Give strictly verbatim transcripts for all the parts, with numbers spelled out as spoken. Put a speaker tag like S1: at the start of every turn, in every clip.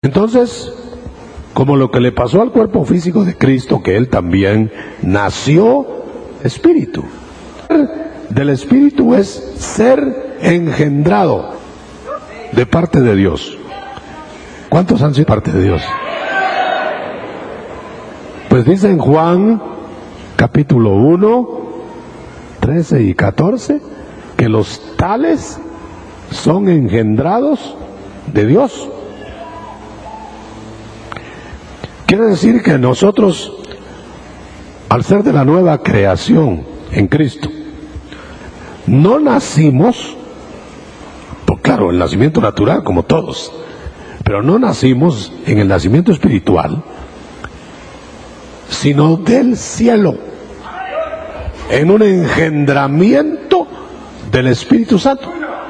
S1: Entonces, como lo que le pasó al cuerpo físico de Cristo, que Él también nació espíritu. Del espíritu es ser engendrado de parte de Dios. ¿Cuántos han sido parte de Dios? Pues dice en Juan capítulo uno, trece y catorce, que los tales son engendrados de Dios. Quiere decir que nosotros, al ser de la nueva creación en Cristo, no nacimos, pues claro, el nacimiento natural como todos, pero no nacimos en el nacimiento espiritual, sino del cielo, en un engendramiento del Espíritu Santo,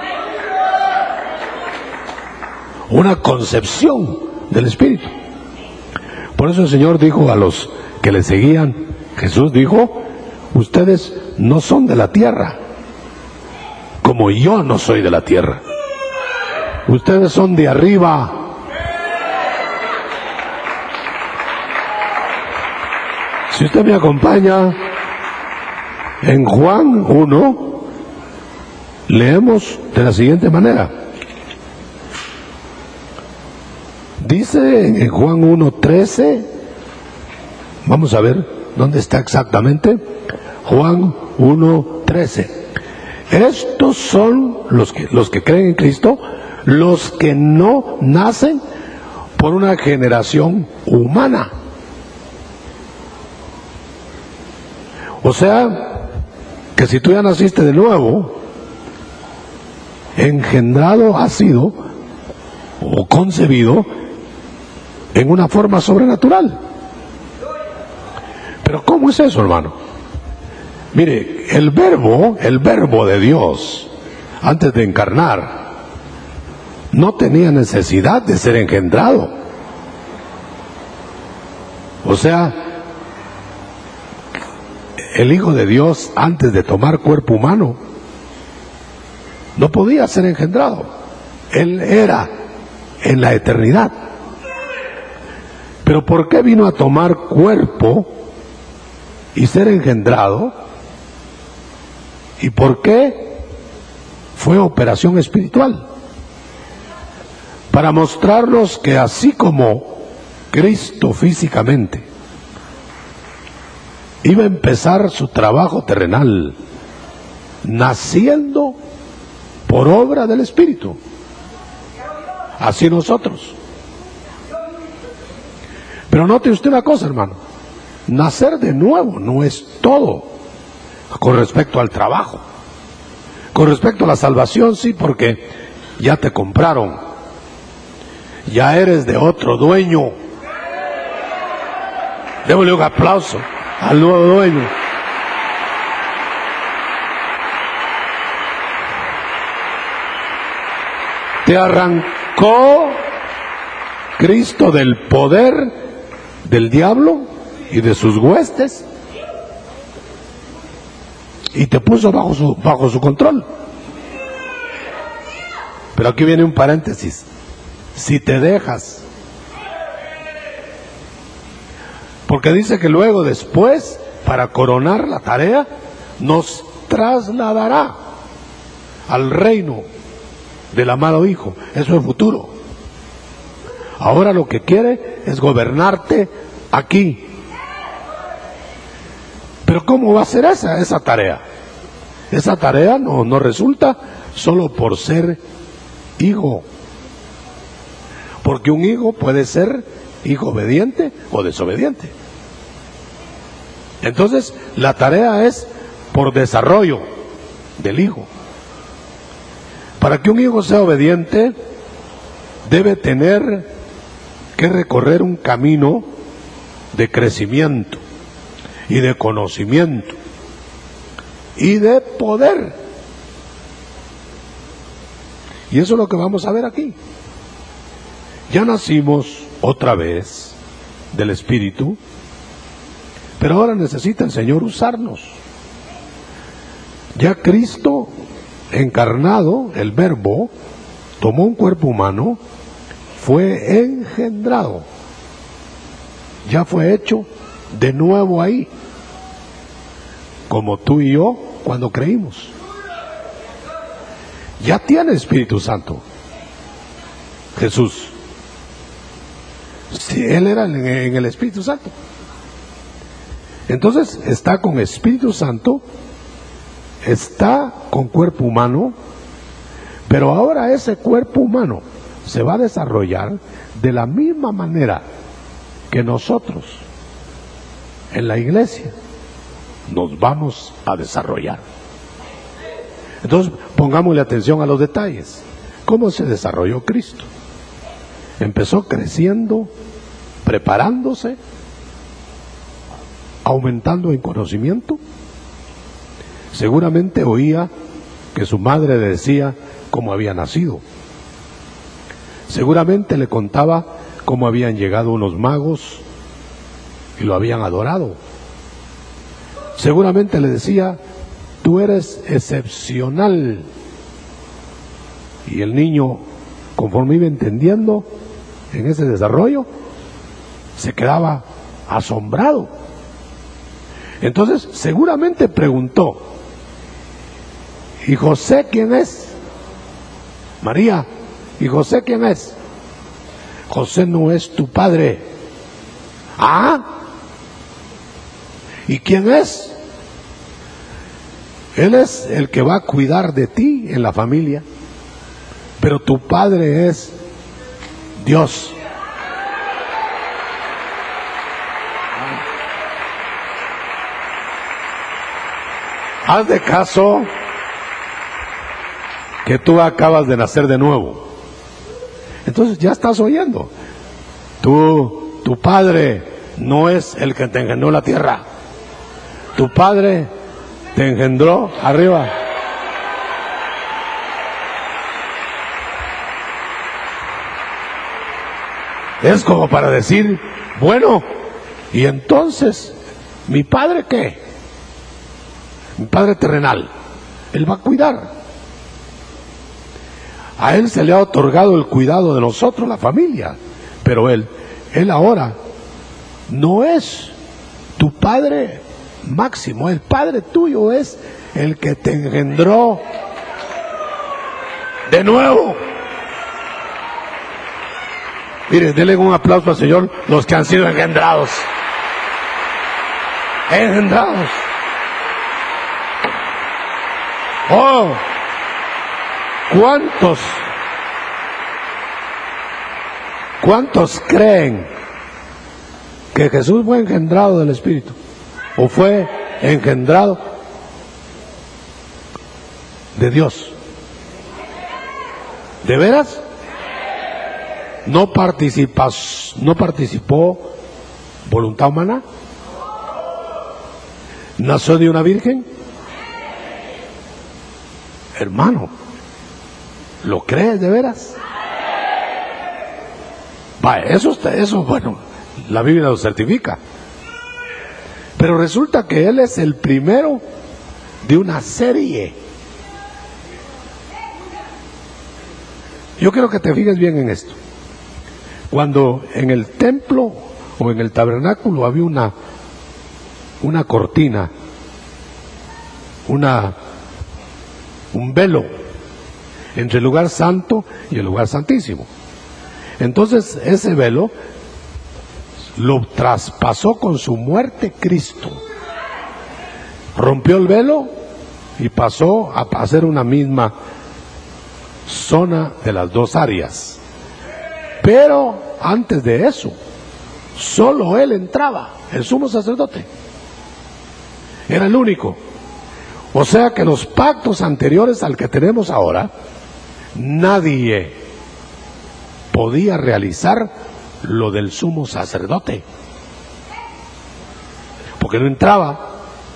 S1: una concepción del Espíritu. Por eso el Señor dijo a los que le seguían, Jesús dijo, ustedes no son de la tierra, como yo no soy de la tierra. Ustedes son de arriba. Si usted me acompaña, en Juan uno, leemos de la siguiente manera. Dice en Juan uno, trece, vamos a ver dónde está exactamente. Juan uno, trece. Estos son los que, los que creen en Cristo, los que no nacen por una generación humana. O sea, que si tú ya naciste de nuevo, engendrado has sido, o concebido, en una forma sobrenatural. Pero ¿cómo es eso, hermano? Mire, el verbo, el verbo de Dios, antes de encarnar, no tenía necesidad de ser engendrado. O sea, el Hijo de Dios, antes de tomar cuerpo humano, no podía ser engendrado. Él era en la eternidad. Pero ¿por qué vino a tomar cuerpo y ser engendrado? ¿Y por qué fue operación espiritual? Para mostrarnos que así como Cristo físicamente iba a empezar su trabajo terrenal naciendo por obra del Espíritu, así nosotros. Pero note usted una cosa, hermano, nacer de nuevo no es todo con respecto al trabajo. Con respecto a la salvación, sí, porque ya te compraron, ya eres de otro dueño. Démosle un aplauso al nuevo dueño. Te arrancó Cristo del poder del diablo y de sus huestes y te puso bajo su, bajo su control. Pero aquí viene un paréntesis. Si te dejas, porque dice que luego después, para coronar la tarea, nos trasladará al reino del amado Hijo. Eso es futuro. Ahora lo que quiere es gobernarte aquí. Pero ¿cómo va a ser esa, esa tarea? Esa tarea no, no resulta solo por ser hijo. Porque un hijo puede ser hijo obediente o desobediente. Entonces, la tarea es por desarrollo del hijo. Para que un hijo sea obediente, debe tener que recorrer un camino de crecimiento y de conocimiento y de poder. Y eso es lo que vamos a ver aquí. Ya nacimos otra vez del Espíritu, pero ahora necesita el Señor usarnos. Ya Cristo encarnado, el Verbo, tomó un cuerpo humano fue engendrado, ya fue hecho de nuevo ahí, como tú y yo cuando creímos. Ya tiene Espíritu Santo Jesús. Si Él era en el Espíritu Santo, entonces está con Espíritu Santo, está con cuerpo humano, pero ahora ese cuerpo humano se va a desarrollar de la misma manera que nosotros en la iglesia nos vamos a desarrollar. Entonces pongámosle atención a los detalles. ¿Cómo se desarrolló Cristo? Empezó creciendo, preparándose, aumentando en conocimiento. Seguramente oía que su madre le decía cómo había nacido. Seguramente le contaba cómo habían llegado unos magos y lo habían adorado. Seguramente le decía: tú eres excepcional. Y el niño, conforme iba entendiendo en ese desarrollo, se quedaba asombrado. Entonces seguramente preguntó: ¿y José quién es? María, ¿y José quién es? José no es tu padre. ¿Ah? ¿Y quién es? Él es el que va a cuidar de ti en la familia, pero tu padre es Dios. Haz de caso que tú acabas de nacer de nuevo. Entonces ya estás oyendo. Tú, tu padre no es el que te engendró la tierra. Tu padre te engendró arriba. Es como para decir: bueno, y entonces, ¿mi padre qué? Mi padre terrenal, Él va a cuidar. A Él se le ha otorgado el cuidado de nosotros, la familia, pero Él, Él ahora no es tu Padre máximo. El Padre tuyo es el que te engendró de nuevo. Mire, denle un aplauso al Señor los que han sido engendrados. Engendrados. Oh, ¿cuántos? ¿Cuántos creen que Jesús fue engendrado del Espíritu? ¿O fue engendrado de Dios? ¿De veras? ¿No participas, no participó voluntad humana? ¿Nació de una virgen? Hermano, ¿lo crees de veras? Vaya, eso está, eso, bueno, la Biblia lo certifica. Pero resulta que Él es el primero de una serie. Yo quiero que te fijes bien en esto. Cuando en el templo o en el tabernáculo había una, una cortina, una, un velo entre el lugar santo y el lugar santísimo. Entonces ese velo lo traspasó con su muerte Cristo. Rompió el velo y pasó a ser una misma zona de las dos áreas. Pero antes de eso, solo Él entraba, el sumo sacerdote. Era el único. O sea que los pactos anteriores al que tenemos ahora, nadie podía realizar lo del sumo sacerdote, porque no entraba.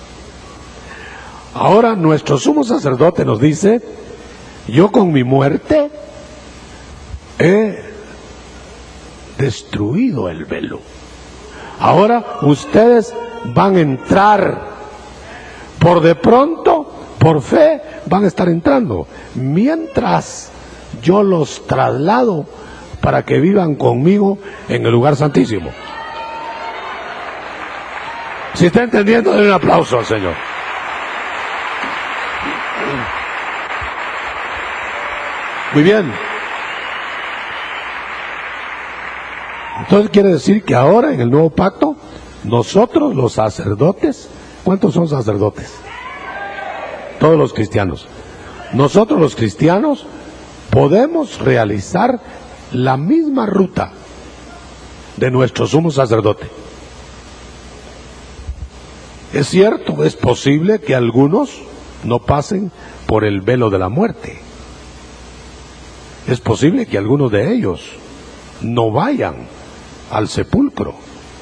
S1: Ahora nuestro sumo sacerdote nos dice: yo con mi muerte he destruido el velo. Ahora ustedes van a entrar. Por de pronto, por fe, van a estar entrando. Mientras yo los traslado para que vivan conmigo en el lugar santísimo. Si está entendiendo, denle un aplauso al Señor. Muy bien. Entonces quiere decir que ahora en el nuevo pacto, nosotros los sacerdotes, ¿cuántos son sacerdotes? Todos los cristianos. Nosotros los cristianos podemos realizar la misma ruta de nuestro sumo sacerdote. Es cierto, es posible que algunos no pasen por el velo de la muerte. Es posible que algunos de ellos no vayan al sepulcro.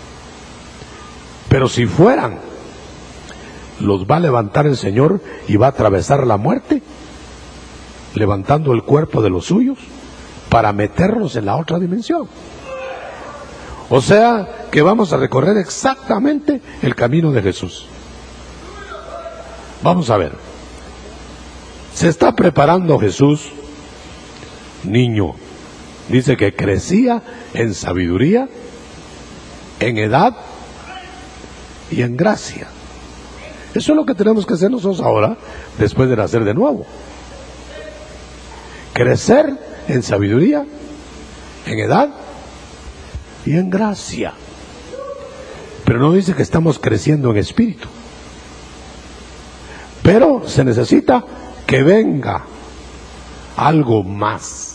S1: Pero si fueran, los va a levantar el Señor y va a atravesar la muerte, levantando el cuerpo de los suyos para meterlos en la otra dimensión. O sea que vamos a recorrer exactamente el camino de Jesús. Vamos a ver. Se está preparando Jesús, niño. Dice que crecía en sabiduría, en edad y en gracia. Eso es lo que tenemos que hacer nosotros ahora, después de nacer de nuevo. Crecer en sabiduría, en edad y en gracia. Pero no dice que estamos creciendo en espíritu. Pero se necesita que venga algo más.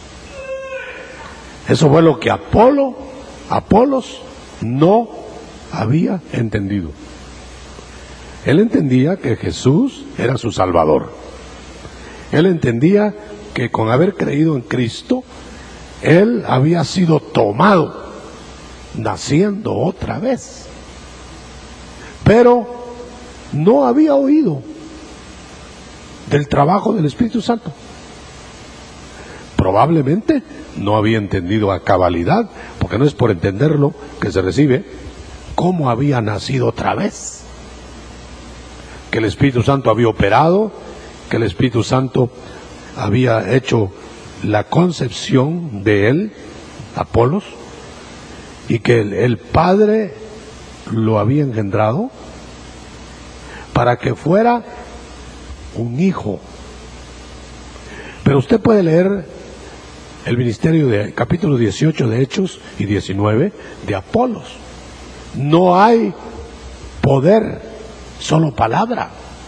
S1: Eso fue lo que Apolo, Apolos no había entendido. Él entendía que Jesús era su Salvador. Él entendía que con haber creído en Cristo, él había sido tomado, naciendo otra vez. Pero no había oído del trabajo del Espíritu Santo. Probablemente no había entendido a cabalidad, porque no es por entenderlo que se recibe, cómo había nacido otra vez. Que el Espíritu Santo había operado, que el Espíritu Santo había hecho la concepción de él, Apolos, y que el, el Padre lo había engendrado para que fuera un hijo. Pero usted puede leer el ministerio de capítulo dieciocho de Hechos y diecinueve de Apolos. No hay poder, solo palabra.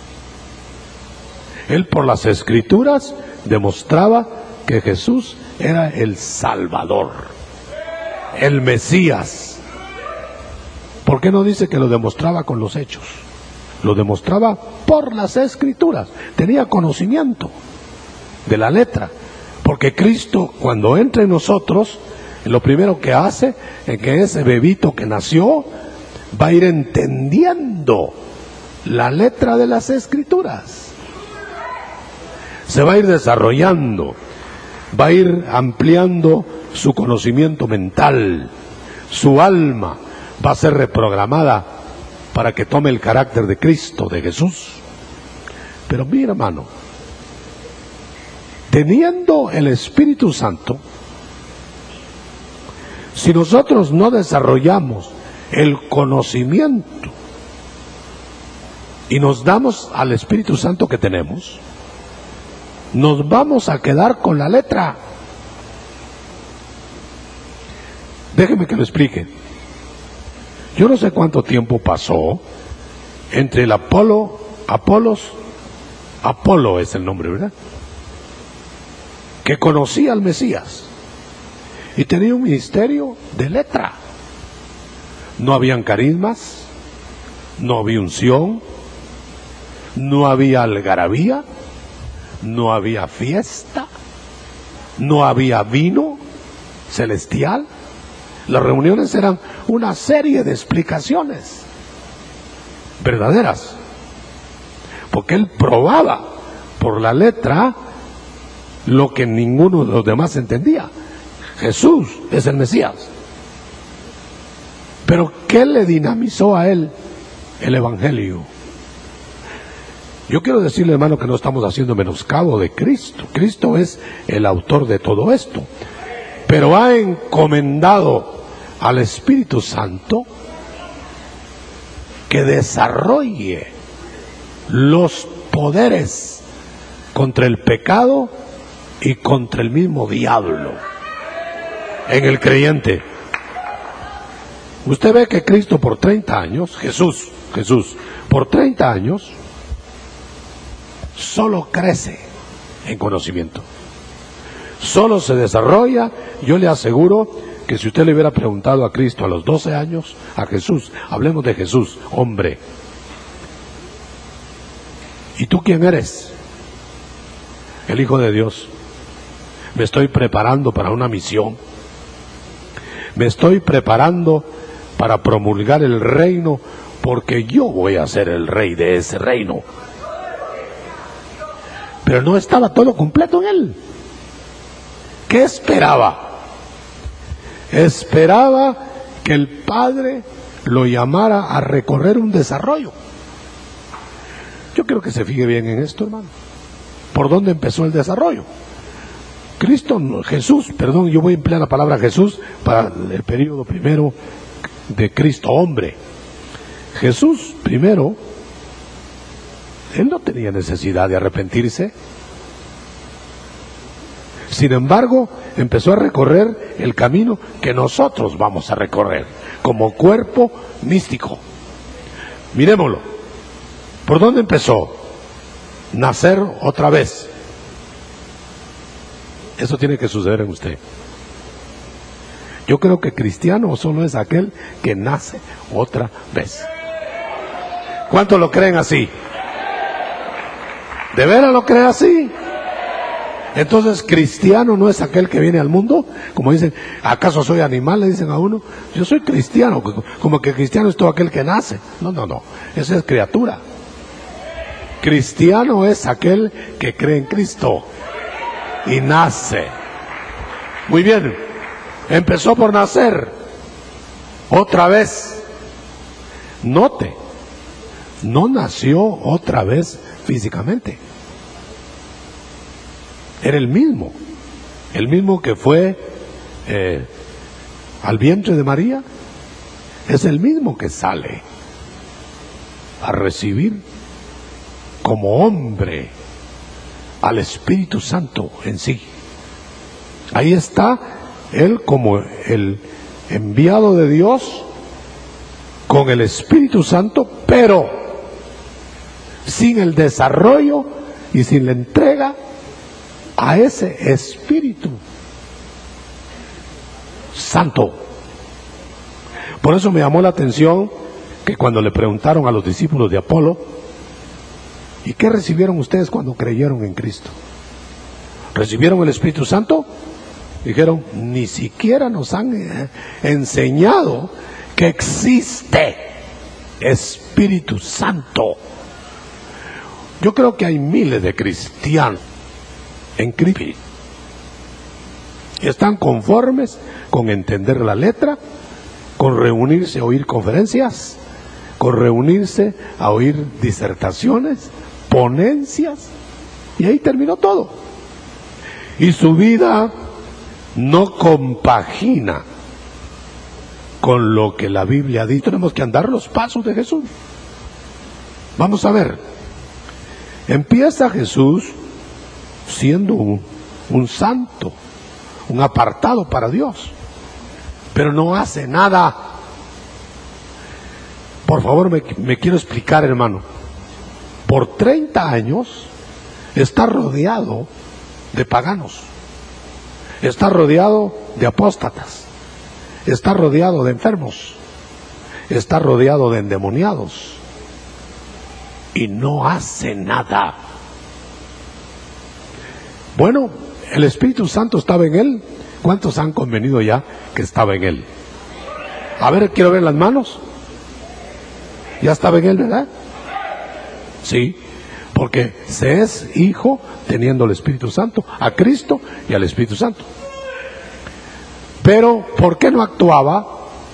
S1: Él por las Escrituras demostraba que Jesús era el Salvador, el Mesías. ¿Por qué no dice que lo demostraba con los hechos? Lo demostraba por las Escrituras. Tenía conocimiento de la letra. Porque Cristo, cuando entra en nosotros, lo primero que hace es que ese bebito que nació va a ir entendiendo la letra de las Escrituras. Se va a ir desarrollando, va a ir ampliando su conocimiento mental, su alma va a ser reprogramada para que tome el carácter de Cristo, de Jesús. Pero mira, hermano, teniendo el Espíritu Santo, si nosotros no desarrollamos el conocimiento y nos damos al Espíritu Santo que tenemos, nos vamos a quedar con la letra. Déjeme que lo explique. Yo no sé cuánto tiempo pasó entre el Apolo, Apolos, Apolo es el nombre, ¿verdad?, que conocía al Mesías y tenía un ministerio de letra. No habían carismas, no había unción, no había algarabía, no había fiesta, no había vino celestial. Las reuniones eran una serie de explicaciones verdaderas, porque él probaba por la letra lo que ninguno de los demás entendía. Jesús es el Mesías. Pero ¿qué le dinamizó a él? El Evangelio. Yo quiero decirle, hermano, que no estamos haciendo menoscabo de Cristo. Cristo es el autor de todo esto. pero ha encomendado al Espíritu Santo que desarrolle los poderes contra el pecado y contra el mismo diablo en el creyente. Usted ve que Cristo por treinta años, Jesús, Jesús, por treinta años, solo crece en conocimiento. Solo se desarrolla. Yo le aseguro que si usted le hubiera preguntado a Cristo a los doce años, a Jesús, hablemos de Jesús, hombre, ¿y tú quién eres? El Hijo de Dios. Me estoy preparando para una misión. Me estoy preparando para promulgar el reino, porque yo voy a ser el rey de ese reino. Pero no estaba todo completo en él. ¿Qué esperaba? Esperaba que el Padre lo llamara a recorrer un desarrollo. Yo quiero que se fije bien en esto, hermano. ¿Por dónde empezó el desarrollo? Cristo, Jesús, perdón, yo voy a emplear la palabra Jesús para el periodo primero de Cristo, hombre. Jesús, primero, él no tenía necesidad de arrepentirse. Sin embargo, empezó a recorrer el camino que nosotros vamos a recorrer como cuerpo místico. Miremoslo. ¿Por dónde empezó? Nacer otra vez. Eso tiene que suceder en usted. Yo creo que cristiano solo es aquel que nace otra vez. ¿Cuántos lo creen así? ¿De veras lo creen así? Entonces, cristiano no es aquel que viene al mundo, como dicen, ¿acaso soy animal? Le dicen a uno, yo soy cristiano, como que cristiano es todo aquel que nace. No, no, no, esa es criatura. Cristiano es aquel que cree en Cristo y nace. Muy bien, empezó por nacer otra vez. Note, no nació otra vez físicamente. Era el mismo, el mismo que fue eh, al vientre de María, es el mismo que sale a recibir como hombre al Espíritu Santo en sí. Ahí está él como el enviado de Dios con el Espíritu Santo, pero sin el desarrollo y sin la entrega a ese Espíritu Santo. Por eso me llamó la atención que cuando le preguntaron a los discípulos de Apolo, ¿y qué recibieron ustedes cuando creyeron en Cristo? ¿Recibieron el Espíritu Santo? Dijeron, ni siquiera nos han enseñado que existe Espíritu Santo. Yo creo que hay miles de cristianos en Cristo. Están conformes con entender la letra, con reunirse a oír conferencias, con reunirse a oír disertaciones, ponencias, y ahí terminó todo. Y su vida no compagina con lo que la Biblia ha dicho. Tenemos que andar los pasos de Jesús. Vamos a ver. Empieza Jesús siendo un, un santo, un apartado para Dios, pero no hace nada. Por favor, me, me quiero explicar, hermano. Por treinta años está rodeado de paganos, está rodeado de apóstatas, está rodeado de enfermos, está rodeado de endemoniados, y no hace nada. Bueno, el Espíritu Santo estaba en él. ¿Cuántos han convenido ya que estaba en él? A ver, quiero ver las manos. Ya estaba en él, ¿verdad? Sí, porque se es hijo teniendo el Espíritu Santo, a Cristo y al Espíritu Santo. Pero, ¿por qué no actuaba?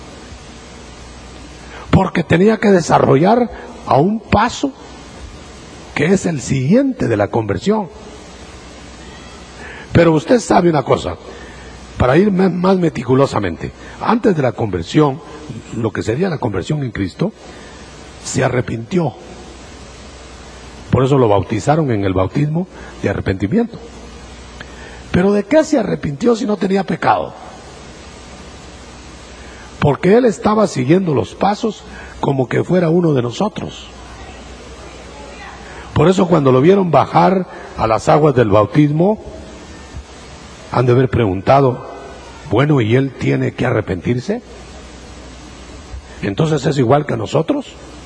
S1: Porque tenía que desarrollar a un paso que es el siguiente de la conversión. Pero usted sabe una cosa, para ir más, más meticulosamente, antes de la conversión, lo que sería la conversión en Cristo, se arrepintió. Por eso lo bautizaron en el bautismo de arrepentimiento. ¿Pero de qué se arrepintió si no tenía pecado? Porque él estaba siguiendo los pasos como que fuera uno de nosotros. Por eso cuando lo vieron bajar a las aguas del bautismo, han de haber preguntado, bueno, ¿y él tiene que arrepentirse? Entonces es igual que nosotros.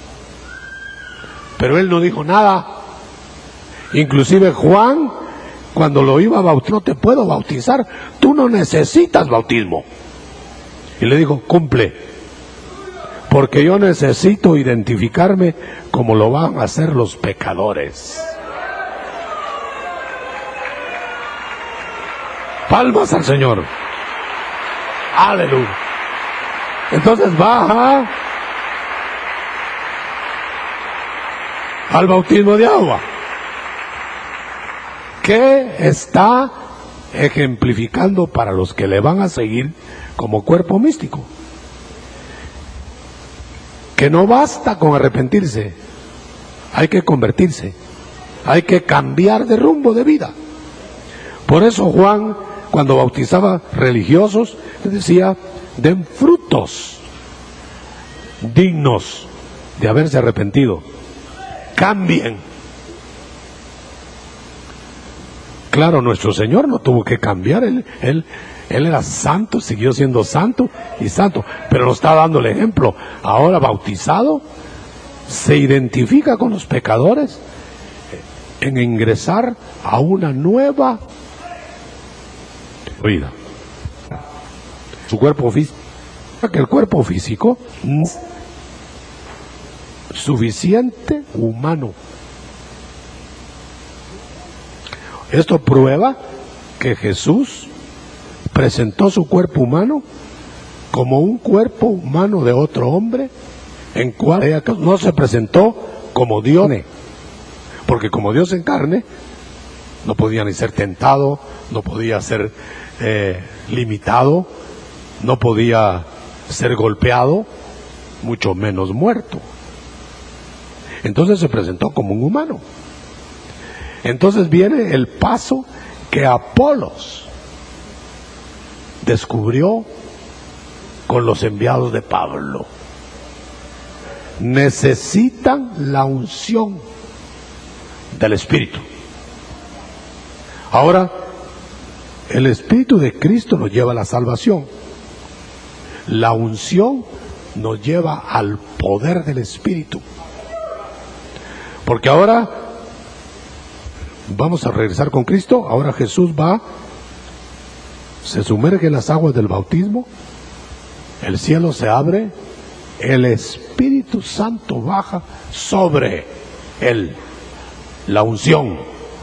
S1: Pero él no dijo nada. Inclusive Juan, cuando lo iba a bautizar, no te puedo bautizar, tú no necesitas bautismo. Y le dijo, cumple, porque yo necesito identificarme como lo van a hacer los pecadores. Palmas al Señor. Aleluya. Entonces baja al bautismo de agua, que está ejemplificando para los que le van a seguir como cuerpo místico, que no basta con arrepentirse, hay que convertirse, hay que cambiar de rumbo de vida. Por eso Juan, cuando bautizaba religiosos, decía, den frutos dignos de haberse arrepentido, cambien. Claro, nuestro Señor no tuvo que cambiar, él, él, él era santo, siguió siendo santo y santo, pero nos está dando el ejemplo. Ahora bautizado, se identifica con los pecadores en ingresar a una nueva vida. Su cuerpo físico, que el cuerpo físico es suficiente humano. Esto prueba que Jesús presentó su cuerpo humano como un cuerpo humano de otro hombre, en cual no se presentó como Dios, porque como Dios en carne no podía ni ser tentado, no podía ser eh, limitado, no podía ser golpeado, mucho menos muerto. Entonces se presentó como un humano. Entonces viene el paso que Apolos descubrió con los enviados de Pablo. Necesitan la unción del Espíritu. Ahora, el Espíritu de Cristo nos lleva a la salvación. La unción nos lleva al poder del Espíritu. Porque ahora vamos a regresar con Cristo. Ahora Jesús va, se sumerge en las aguas del bautismo, el cielo se abre, el Espíritu Santo baja sobre él, la unción.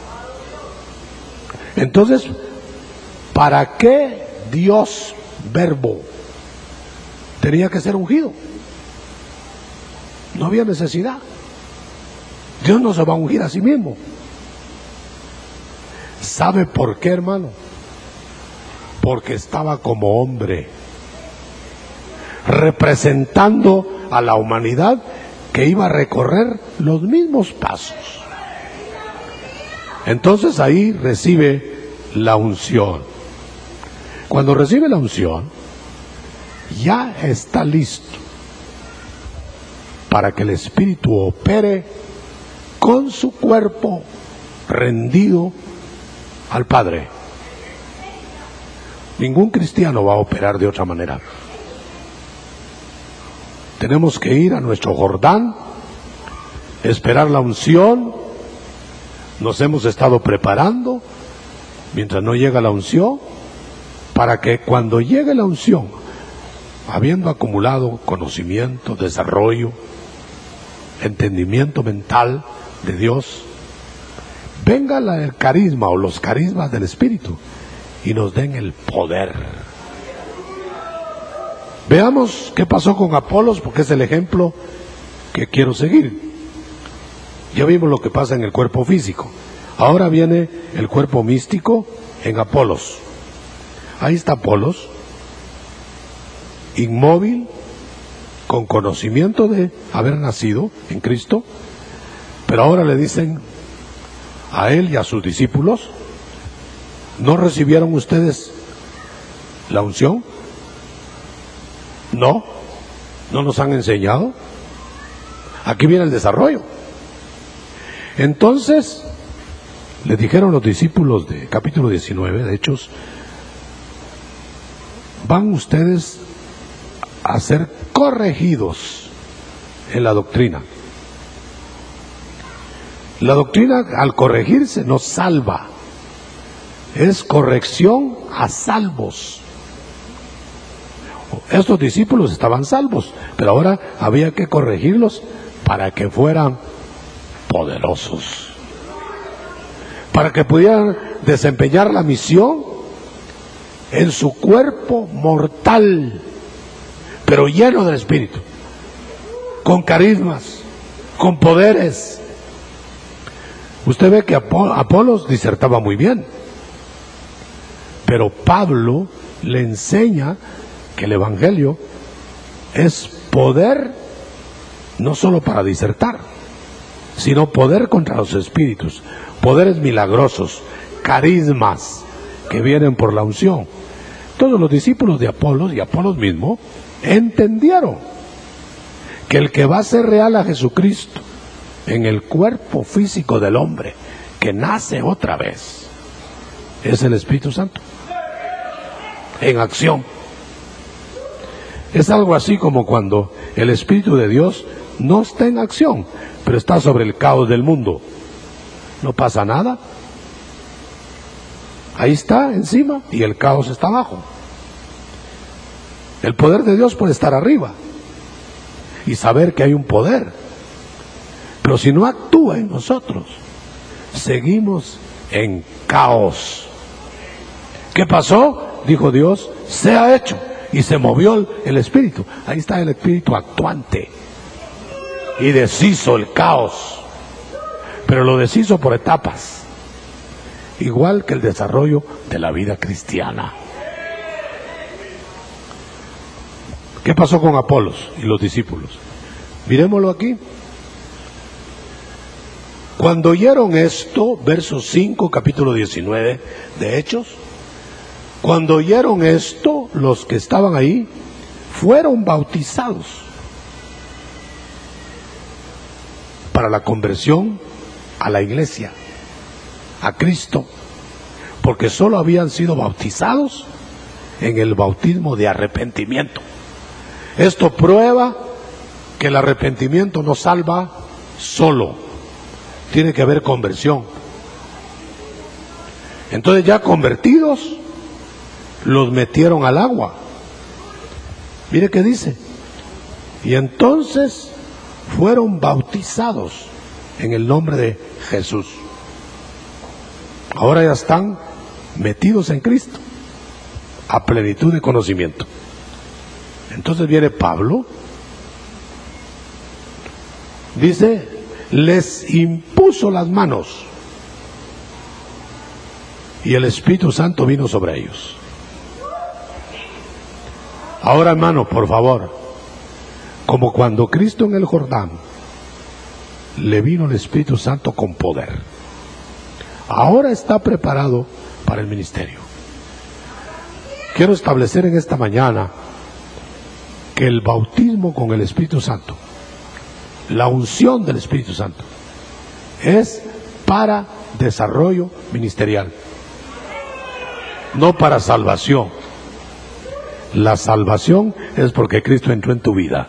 S1: Entonces, ¿para qué Dios Verbo tenía que ser ungido? No había necesidad. Dios no se va a ungir a sí mismo. ¿Sabe por qué, hermano? Porque estaba como hombre, representando a la humanidad que iba a recorrer los mismos pasos. Entonces ahí recibe la unción. Cuando recibe la unción, ya está listo para que el Espíritu opere con su cuerpo rendido al Padre. Ningún cristiano va a operar de otra manera. Tenemos que ir a nuestro Jordán, esperar la unción. Nos hemos estado preparando mientras no llega la unción, para que cuando llegue la unción, habiendo acumulado conocimiento, desarrollo, entendimiento mental de Dios, venga la, el carisma o los carismas del Espíritu y nos den el poder. Veamos qué pasó con Apolos, porque es el ejemplo que quiero seguir. Ya vimos lo que pasa en el cuerpo físico. Ahora viene el cuerpo místico en Apolos. Ahí está Apolos, inmóvil, con conocimiento de haber nacido en Cristo, pero ahora le dicen a él y a sus discípulos: ¿no recibieron ustedes la unción? No, no nos han enseñado. Aquí viene el desarrollo. Entonces le dijeron los discípulos de capítulo diecinueve de Hechos: van ustedes a ser corregidos en la doctrina. La doctrina, al corregirse, nos salva. Es corrección a salvos. Estos discípulos estaban salvos, pero ahora había que corregirlos para que fueran poderosos, para que pudieran desempeñar la misión en su cuerpo mortal, pero lleno del Espíritu, con carismas, con poderes. Usted ve que Apolos disertaba muy bien, pero Pablo le enseña que el Evangelio es poder no solo para disertar, sino poder contra los espíritus, poderes milagrosos, carismas que vienen por la unción. Todos los discípulos de Apolos y Apolos mismo entendieron que el que va a ser real a Jesucristo en el cuerpo físico del hombre que nace otra vez es el Espíritu Santo en acción. Es algo así como cuando el Espíritu de Dios no está en acción, pero está sobre el caos del mundo. No pasa nada. Ahí está encima y el caos está abajo. El poder de Dios puede estar arriba y saber que hay un poder, pero si no actúa en nosotros, seguimos en caos. ¿Qué pasó? Dijo Dios: sea hecho. Y se movió el, el Espíritu. Ahí está el Espíritu actuante. Y deshizo el caos. Pero lo deshizo por etapas. Igual que el desarrollo de la vida cristiana. ¿Qué pasó con Apolos y los discípulos? Miremoslo aquí. Cuando oyeron esto, verso cinco, capítulo diecinueve de Hechos, cuando oyeron esto, los que estaban ahí fueron bautizados para la conversión a la iglesia, a Cristo, porque solo habían sido bautizados en el bautismo de arrepentimiento. Esto prueba que el arrepentimiento no salva solo, tiene que haber conversión. Entonces, ya convertidos, los metieron al agua. Mire qué dice: y entonces fueron bautizados en el nombre de Jesús. Ahora ya están metidos en Cristo a plenitud de conocimiento. Entonces viene Pablo, dice: les impuso las manos y el Espíritu Santo vino sobre ellos. Ahora, hermano, por favor, como cuando Cristo en el Jordán le vino el Espíritu Santo con poder, ahora está preparado para el ministerio. Quiero establecer en esta mañana que el bautismo con el Espíritu Santo, la unción del Espíritu Santo, es para desarrollo ministerial, no para salvación. La salvación es porque Cristo entró en tu vida.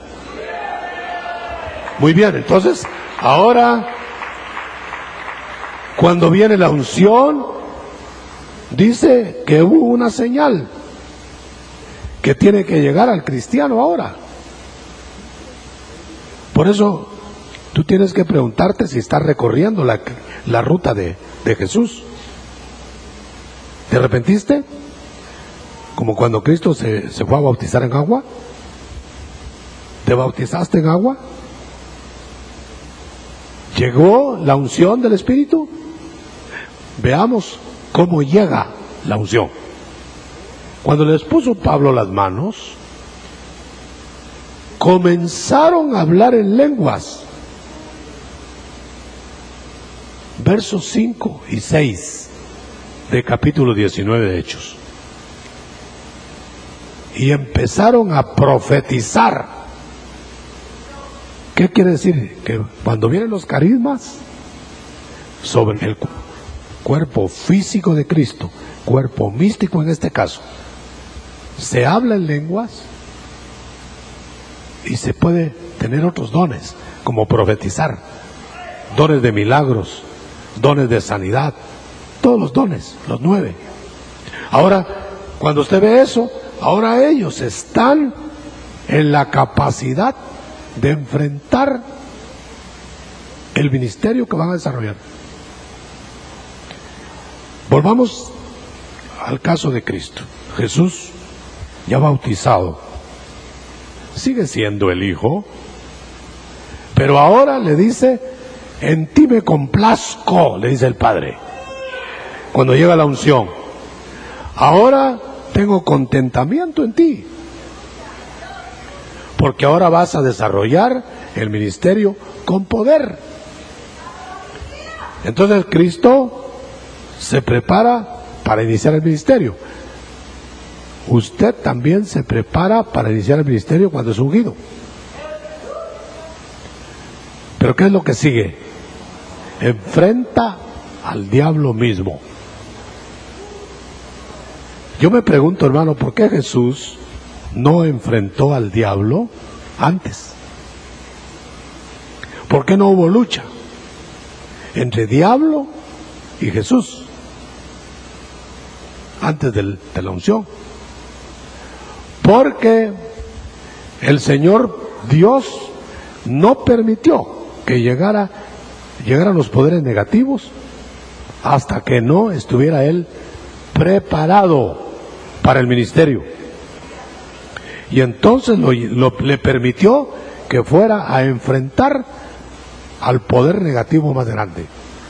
S1: Muy bien, entonces, ahora, cuando viene la unción, dice que hubo una señal que tiene que llegar al cristiano ahora. Por eso, tú tienes que preguntarte si estás recorriendo la, la ruta de, de Jesús. ¿Te arrepentiste? Como cuando Cristo se, se fue a bautizar en agua. ¿Te bautizaste en agua? ¿Llegó la unción del Espíritu? Veamos cómo llega la unción. Cuando les puso Pablo las manos, comenzaron a hablar en lenguas. Versos cinco y seis de capítulo diecinueve de Hechos. Y empezaron a profetizar. ¿Qué quiere decir? Que cuando vienen los carismas sobre el cuerpo físico de Cristo, cuerpo místico en este caso, se habla en lenguas y se puede tener otros dones, como profetizar, dones de milagros, dones de sanidad, todos los dones, los nueve. Ahora, cuando usted ve eso, ahora ellos están en la capacidad de enfrentar el ministerio que van a desarrollar. Volvamos al caso de Cristo. Jesús, ya bautizado, sigue siendo el Hijo, pero ahora le dice: en ti me complazco, le dice el Padre, cuando llega la unción. Ahora tengo contentamiento en ti, porque ahora vas a desarrollar el ministerio con poder. Entonces Cristo se prepara para iniciar el ministerio. Usted también se prepara para iniciar el ministerio cuando es ungido. Pero ¿qué es lo que sigue? Enfrenta al diablo mismo. Yo me pregunto, hermano, ¿por qué Jesús no enfrentó al diablo antes? ¿Por qué no hubo lucha entre diablo y Jesús antes del, de la unción? Porque el Señor Dios no permitió que llegara, llegaran los poderes negativos hasta que no estuviera Él preparado para el ministerio. Y entonces lo, lo, le permitió que fuera a enfrentar al poder negativo más grande.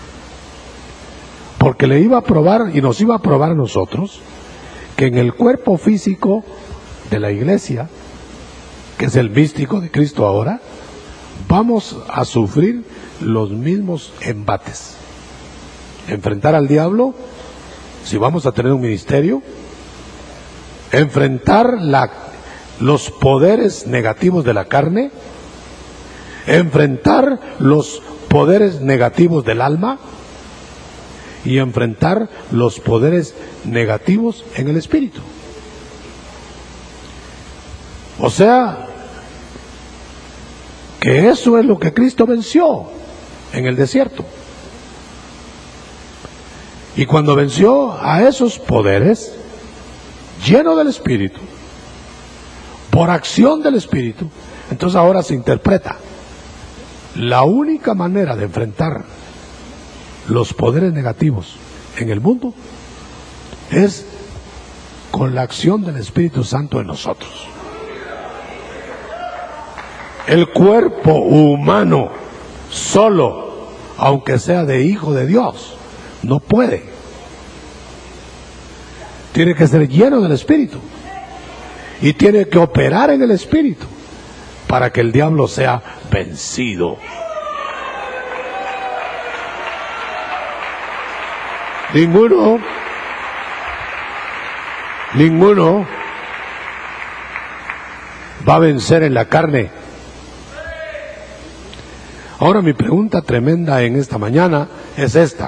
S1: Porque le iba a probar y nos iba a probar a nosotros que en el cuerpo físico de la iglesia, que es el místico de Cristo ahora, vamos a sufrir los mismos embates. Enfrentar al diablo, si vamos a tener un ministerio, enfrentar la, los poderes negativos de la carne, enfrentar los poderes negativos del alma y enfrentar los poderes negativos en el espíritu. O sea, que eso es lo que Cristo venció en el desierto. Y cuando venció a esos poderes, lleno del Espíritu, por acción del Espíritu, entonces ahora se interpreta: la única manera de enfrentar los poderes negativos en el mundo es con la acción del Espíritu Santo en nosotros. El cuerpo humano solo, aunque sea de hijo de Dios, no puede. Tiene que ser lleno del Espíritu y tiene que operar en el Espíritu para que el diablo sea vencido. Ninguno, ninguno va a vencer en la carne. Ahora mi pregunta tremenda en esta mañana es esta: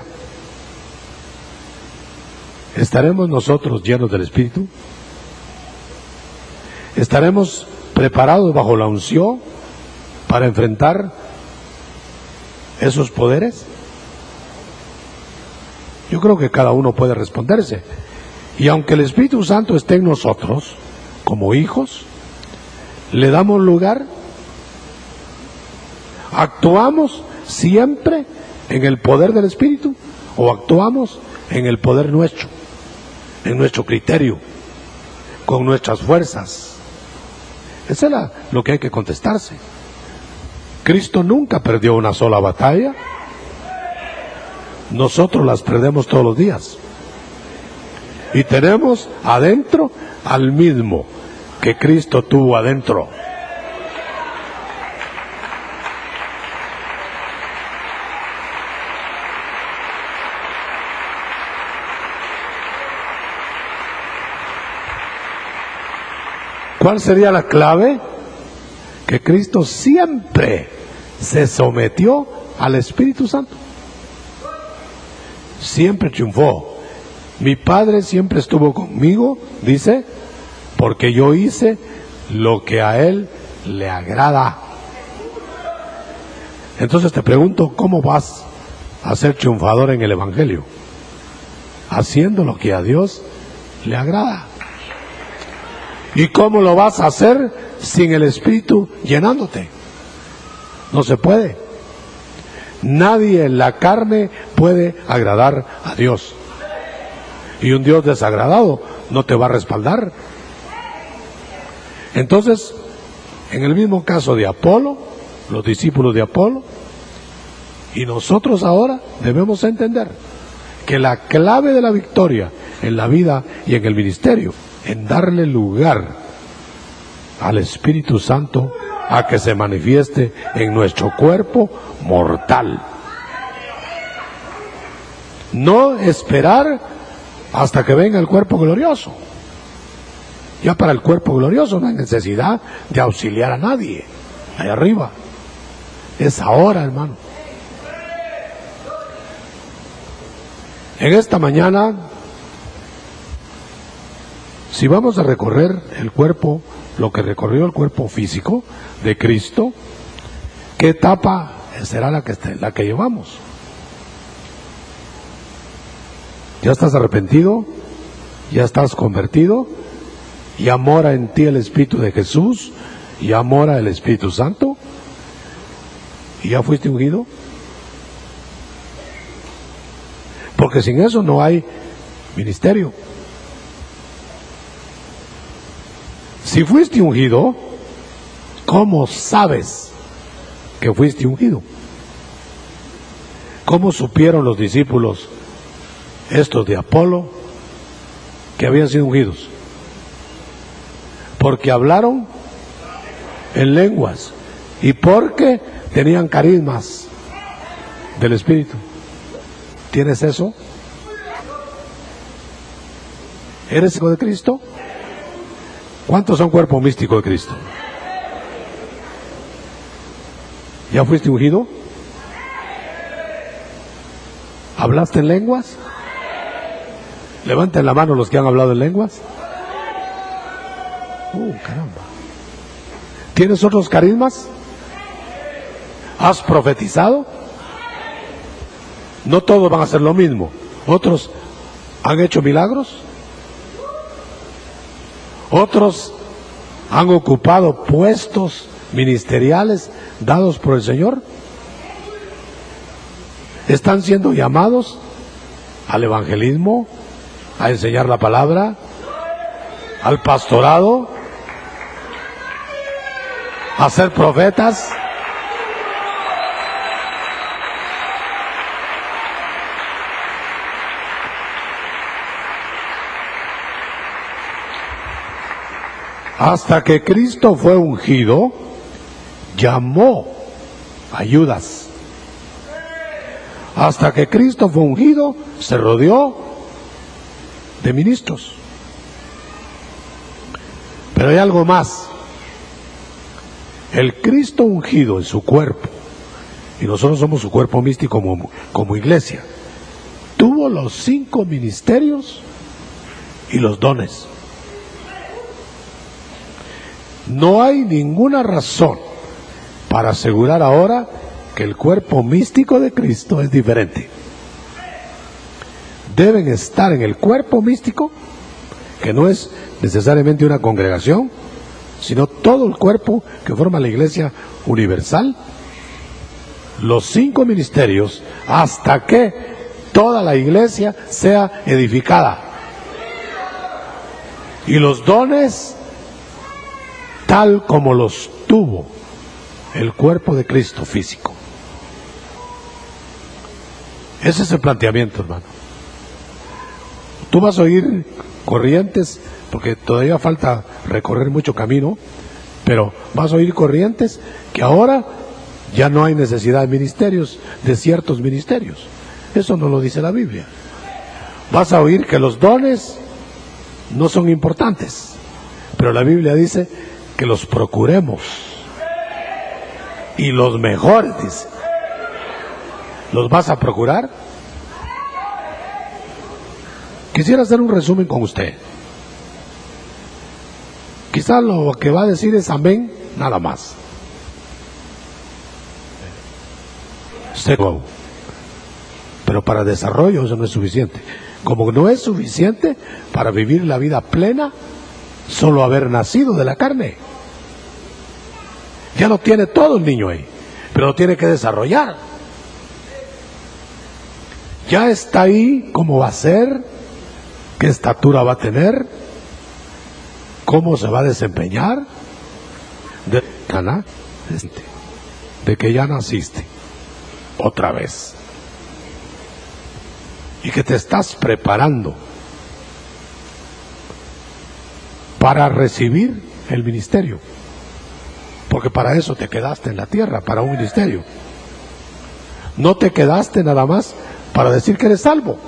S1: ¿estaremos nosotros llenos del Espíritu? ¿Estaremos preparados bajo la unción para enfrentar esos poderes? Yo creo que cada uno puede responderse. Y aunque el Espíritu Santo esté en nosotros, como hijos, ¿le damos lugar? ¿Actuamos siempre en el poder del Espíritu o actuamos en el poder nuestro, en nuestro criterio, con nuestras fuerzas? Eso es la, lo que hay que contestarse. Cristo nunca perdió una sola batalla. Nosotros las perdemos todos los días. Y tenemos adentro al mismo que Cristo tuvo adentro. ¿Cuál sería la clave? Que Cristo siempre se sometió al Espíritu Santo. Siempre triunfó. Mi Padre siempre estuvo conmigo, dice, porque yo hice lo que a Él le agrada. Entonces te pregunto, ¿cómo vas a ser triunfador en el Evangelio? Haciendo lo que a Dios le agrada. ¿Y cómo lo vas a hacer sin el Espíritu llenándote? No se puede. Nadie en la carne puede agradar a Dios. Y un Dios desagradado no te va a respaldar. Entonces, en el mismo caso de Apolo, los discípulos de Apolo, y nosotros ahora debemos entender que la clave de la victoria en la vida y en el ministerio, en darle lugar al Espíritu Santo a que se manifieste en nuestro cuerpo mortal. No esperar hasta que venga el cuerpo glorioso. Ya para el cuerpo glorioso no hay necesidad de auxiliar a nadie allá arriba. Es ahora, hermano. En esta mañana, si vamos a recorrer el cuerpo, lo que recorrió el cuerpo físico de Cristo, ¿qué etapa será la que, la que llevamos? ¿Ya estás arrepentido? ¿Ya estás convertido? ¿Ya mora en ti el Espíritu de Jesús? ¿Ya mora el Espíritu Santo? ¿Y ya fuiste ungido? Porque sin eso no hay ministerio. Si fuiste ungido, ¿cómo sabes que fuiste ungido? ¿Cómo supieron los discípulos estos de Apolo que habían sido ungidos? Porque hablaron en lenguas y porque tenían carismas del Espíritu. ¿Tienes eso? ¿Eres hijo de Cristo? ¿Cuántos son cuerpo místico de Cristo? ¿Ya fuiste ungido? ¿Hablaste en lenguas? Levanten la mano los que han hablado en lenguas. Uh, caramba. ¿Tienes otros carismas? ¿Has profetizado? No todos van a hacer lo mismo. Otros han hecho milagros. Otros han ocupado puestos ministeriales dados por el Señor. Están siendo llamados al evangelismo, a enseñar la palabra, al pastorado, a ser profetas. Hasta que Cristo fue ungido, llamó a Judas. Hasta que Cristo fue ungido, se rodeó de ministros. Pero hay algo más. El Cristo ungido en su cuerpo, y nosotros somos su cuerpo místico como, como iglesia, tuvo los cinco ministerios y los dones. No hay ninguna razón para asegurar ahora que el cuerpo místico de Cristo es diferente. Deben estar en el cuerpo místico, que no es necesariamente una congregación, sino todo el cuerpo que forma la iglesia universal, los cinco ministerios, hasta que toda la iglesia sea edificada. Y los dones, tal como los tuvo el cuerpo de Cristo físico. Ese es el planteamiento, hermano. Tú vas a oír corrientes, porque todavía falta recorrer mucho camino, pero vas a oír corrientes que ahora ya no hay necesidad de ministerios, de ciertos ministerios. Eso no lo dice la Biblia. Vas a oír que los dones no son importantes, pero la Biblia dice que los procuremos. Y los mejores, dice. ¿Los vas a procurar? Quisiera hacer un resumen con usted. Quizás lo que va a decir es amén, nada más. Pero para desarrollo eso no es suficiente. Como no es suficiente para vivir la vida plena, solo haber nacido de la carne. Ya lo tiene todo el niño ahí, pero lo tiene que desarrollar. Ya está ahí cómo va a ser, qué estatura va a tener, cómo se va a desempeñar, de, de que ya naciste otra vez y que te estás preparando para recibir el ministerio, porque para eso te quedaste en la tierra, para un ministerio. No te quedaste nada más para decir que eres salvo.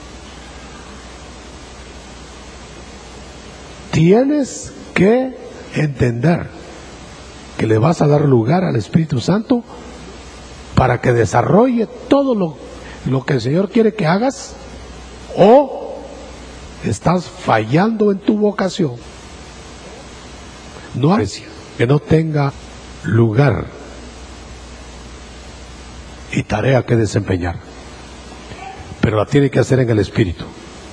S1: Tienes que entender que le vas a dar lugar al Espíritu Santo para que desarrolle todo lo, lo que el Señor quiere que hagas, o estás fallando en tu vocación. No hay que no tenga lugar y tarea que desempeñar, pero la tiene que hacer en el Espíritu.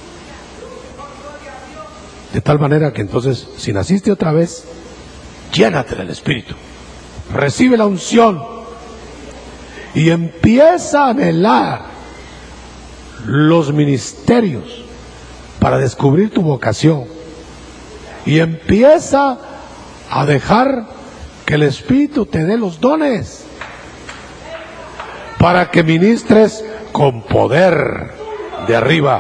S1: De tal manera que entonces, si naciste otra vez, llénate del Espíritu, recibe la unción y empieza a anhelar los ministerios para descubrir tu vocación, y empieza a dejar que el Espíritu te dé los dones para que ministres con poder de arriba.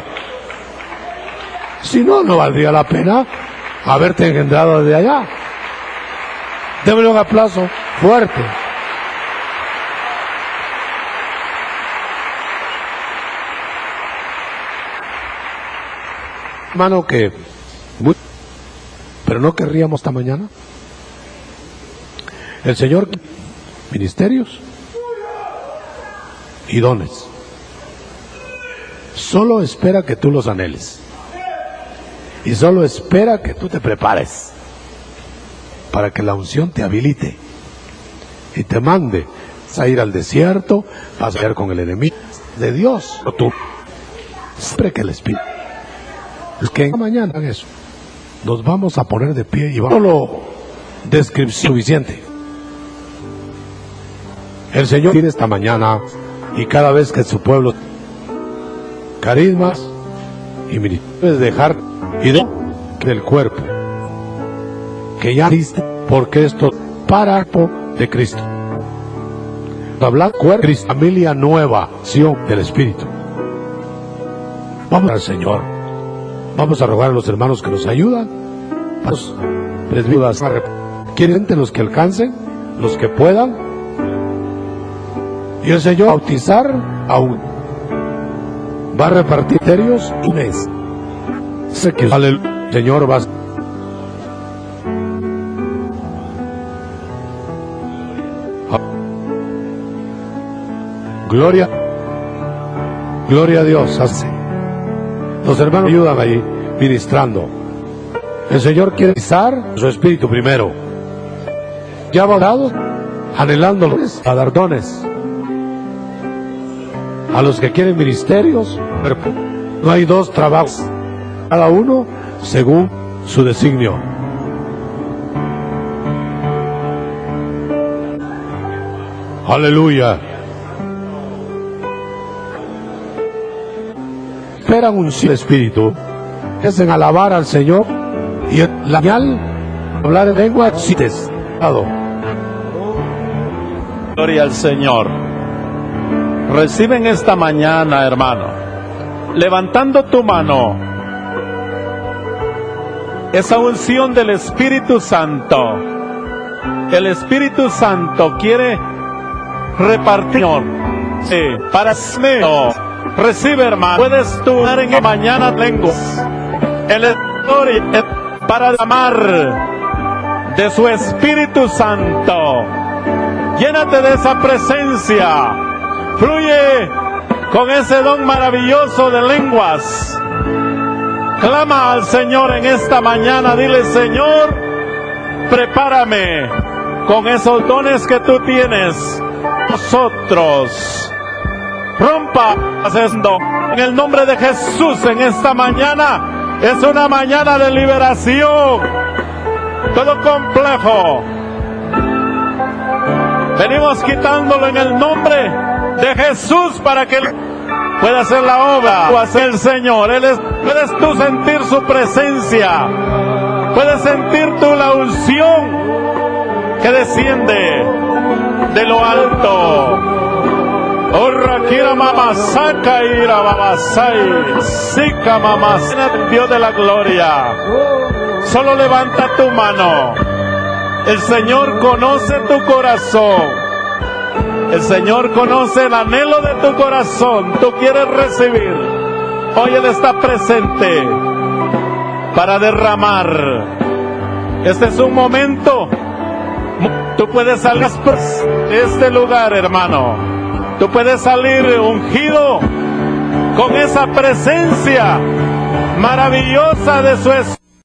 S1: Si no, no valdría la pena haberte engendrado desde allá. Démosle un aplauso fuerte. Hermano, que muy, pero no querríamos esta mañana. El Señor, ministerios y dones, solo espera que tú los anheles. Y solo espera que tú te prepares para que la unción te habilite y te mande a ir al desierto, vas a ir con el enemigo de Dios. O tú, siempre que el Espíritu. Es que en mañana hagan eso. Nos vamos a poner de pie y vamos a solo descripción suficiente. El Señor tiene esta mañana, y cada vez que su pueblo carismas y ministerios, dejar y de, del cuerpo que ya existe, porque esto para de Cristo. Hablar cuerpo, Cristo, familia nueva, Sion del Espíritu. Vamos al Señor, vamos a rogar a los hermanos que nos ayudan, a los presbíteros, quieren los que alcancen, los que puedan, y el Señor bautizar aún va a repartir ministerios un mes. Sé que el Señor va a... Gloria, gloria a Dios. Así. Los hermanos ayudan ahí, ministrando. El Señor quiere usar su espíritu primero. Ya va dado, anhelándolos a dar dones. A los que quieren ministerios, no hay dos trabajos, cada uno según su designio. Aleluya. Esperan un espíritu, es en alabar al Señor y en la señal, hablar en lengua, cites.
S2: Gloria al Señor. Reciben esta mañana, hermano, levantando tu mano, esa unción del Espíritu Santo. El Espíritu Santo quiere repartir, sí, para mí. Recibe, hermano. Puedes tú dar en mañana lenguas. El Espíritu para amar de su Espíritu Santo. Llénate de esa presencia. Fluye con ese don maravilloso de lenguas. Clama al Señor en esta mañana. Dile: Señor, prepárame con esos dones que tú tienes. Nosotros rompa haciendo en el nombre de Jesús en esta mañana. Es una mañana de liberación. Todo complejo venimos quitándolo en el nombre de Jesús para que Él pueda hacer la obra. O hacer el Señor. Él es, puedes tú sentir su presencia. Puedes sentir tú la unción que desciende de lo alto. Orra kira mama saca ira babasai. Sika mama, Dios de la gloria. Solo levanta tu mano. El Señor conoce tu corazón. El Señor conoce el anhelo de tu corazón. Tú quieres recibir. Hoy Él está presente para derramar. Este es un momento. Tú puedes salir de este lugar, hermano. Tú puedes salir ungido con esa presencia maravillosa de su Espíritu.